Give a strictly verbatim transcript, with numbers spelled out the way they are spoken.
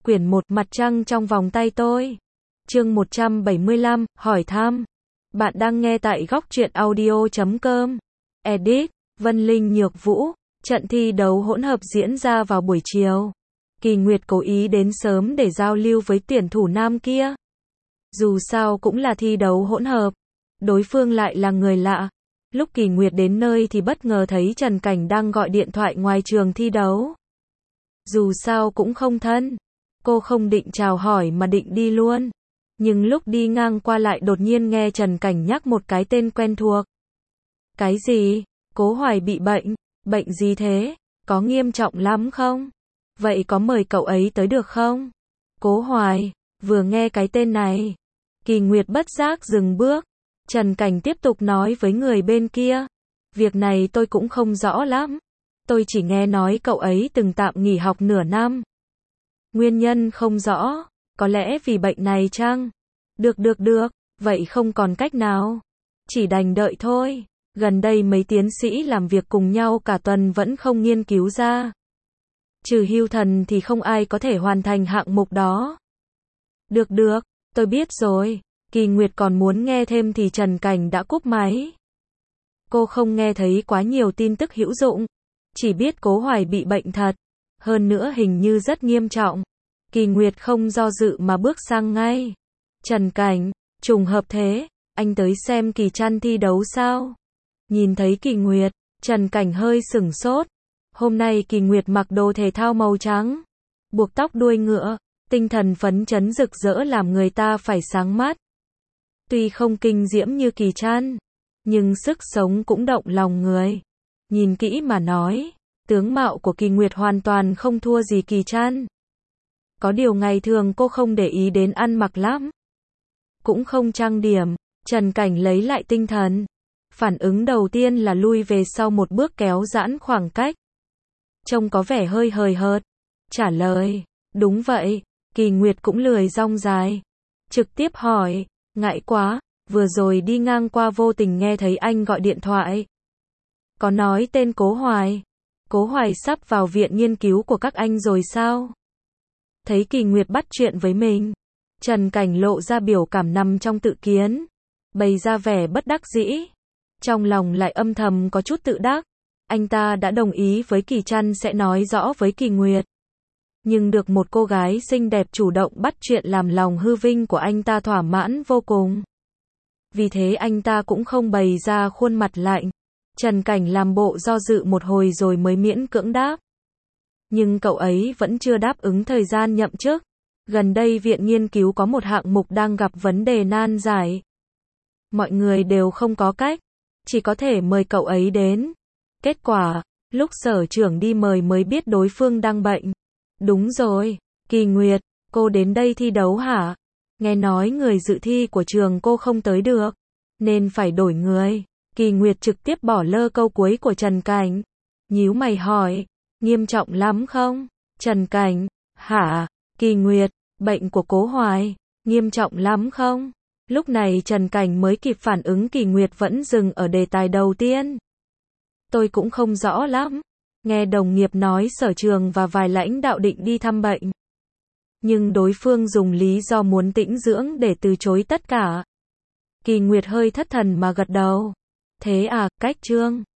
Quyển một, Mặt trăng trong vòng tay tôi. Chương một trăm bảy mươi lăm, hỏi thăm. Bạn đang nghe tại góc truyện audio chấm com. Edit, Vân Linh Nhược Vũ. Trận thi đấu hỗn hợp diễn ra vào buổi chiều. Kỳ Nguyệt cố ý đến sớm để giao lưu với tuyển thủ nam kia. Dù sao cũng là thi đấu hỗn hợp. Đối phương lại là người lạ. Lúc Kỳ Nguyệt đến nơi thì bất ngờ thấy Trần Cảnh đang gọi điện thoại ngoài trường thi đấu. Dù sao cũng không thân. Cô không định chào hỏi mà định đi luôn. Nhưng lúc đi ngang qua lại đột nhiên nghe Trần Cảnh nhắc một cái tên quen thuộc. Cái gì? Cố Hoài bị bệnh. Bệnh gì thế? Có nghiêm trọng lắm không? Vậy có mời cậu ấy tới được không? Cố Hoài. Vừa nghe cái tên này, Kỳ Nguyệt bất giác dừng bước. Trần Cảnh tiếp tục nói với người bên kia. Việc này tôi cũng không rõ lắm. Tôi chỉ nghe nói cậu ấy từng tạm nghỉ học nửa năm. Nguyên nhân không rõ. Có lẽ vì bệnh này chăng? Được được được. Vậy không còn cách nào. Chỉ đành đợi thôi. Gần đây mấy tiến sĩ làm việc cùng nhau cả tuần vẫn không nghiên cứu ra. Trừ Hưu Thần thì không ai có thể hoàn thành hạng mục đó. Được được. Tôi biết rồi. Kỳ Nguyệt còn muốn nghe thêm thì Trần Cảnh đã cúp máy. Cô không nghe thấy quá nhiều tin tức hữu dụng. Chỉ biết Cố Hoài bị bệnh thật. Hơn nữa hình như rất nghiêm trọng. Kỳ Nguyệt không do dự mà bước sang ngay. Trần Cảnh, trùng hợp thế, anh tới xem Kỳ Trăn thi đấu sao? Nhìn thấy Kỳ Nguyệt, Trần Cảnh hơi sửng sốt. Hôm nay Kỳ Nguyệt mặc đồ thể thao màu trắng, buộc tóc đuôi ngựa, tinh thần phấn chấn rực rỡ làm người ta phải sáng mắt. Tuy không kinh diễm như Kỳ Trăn, nhưng sức sống cũng động lòng người. Nhìn kỹ mà nói, tướng mạo của Kỳ Nguyệt hoàn toàn không thua gì Kỳ Trăn. Có điều ngày thường cô không để ý đến ăn mặc lắm. Cũng không trang điểm. Trần Cảnh lấy lại tinh thần. Phản ứng đầu tiên là lui về sau một bước kéo giãn khoảng cách. Trông có vẻ hơi hời hợt. Trả lời, đúng vậy. Kỳ Nguyệt cũng lười rong dài. Trực tiếp hỏi, ngại quá, vừa rồi đi ngang qua vô tình nghe thấy anh gọi điện thoại. Có nói tên Cố Hoài. Cố Hoài sắp vào viện nghiên cứu của các anh rồi sao? Thấy Kỳ Nguyệt bắt chuyện với mình, Trần Cảnh lộ ra biểu cảm nằm trong tự kiến, bày ra vẻ bất đắc dĩ. Trong lòng lại âm thầm có chút tự đắc. Anh ta đã đồng ý với Kỳ Trăn sẽ nói rõ với Kỳ Nguyệt. Nhưng được một cô gái xinh đẹp chủ động bắt chuyện làm lòng hư vinh của anh ta thỏa mãn vô cùng. Vì thế anh ta cũng không bày ra khuôn mặt lạnh. Trần Cảnh làm bộ do dự một hồi rồi mới miễn cưỡng đáp. Nhưng cậu ấy vẫn chưa đáp ứng thời gian nhậm chức. Gần đây viện nghiên cứu có một hạng mục đang gặp vấn đề nan giải. Mọi người đều không có cách. Chỉ có thể mời cậu ấy đến. Kết quả, lúc sở trưởng đi mời mới biết đối phương đang bệnh. Đúng rồi, Kỳ Nguyệt, cô đến đây thi đấu hả? Nghe nói người dự thi của trường cô không tới được, nên phải đổi người. Kỳ Nguyệt trực tiếp bỏ lơ câu cuối của Trần Cảnh. Nhíu mày hỏi, nghiêm trọng lắm không? Trần Cảnh, hả? Kỳ Nguyệt, bệnh của Cố Hoài, nghiêm trọng lắm không? Lúc này Trần Cảnh mới kịp phản ứng Kỳ Nguyệt vẫn dừng ở đề tài đầu tiên. Tôi cũng không rõ lắm. Nghe đồng nghiệp nói sở trường và vài lãnh đạo định đi thăm bệnh. Nhưng đối phương dùng lý do muốn tĩnh dưỡng để từ chối tất cả. Kỳ Nguyệt hơi thất thần mà gật đầu. Thế à, cách Trương.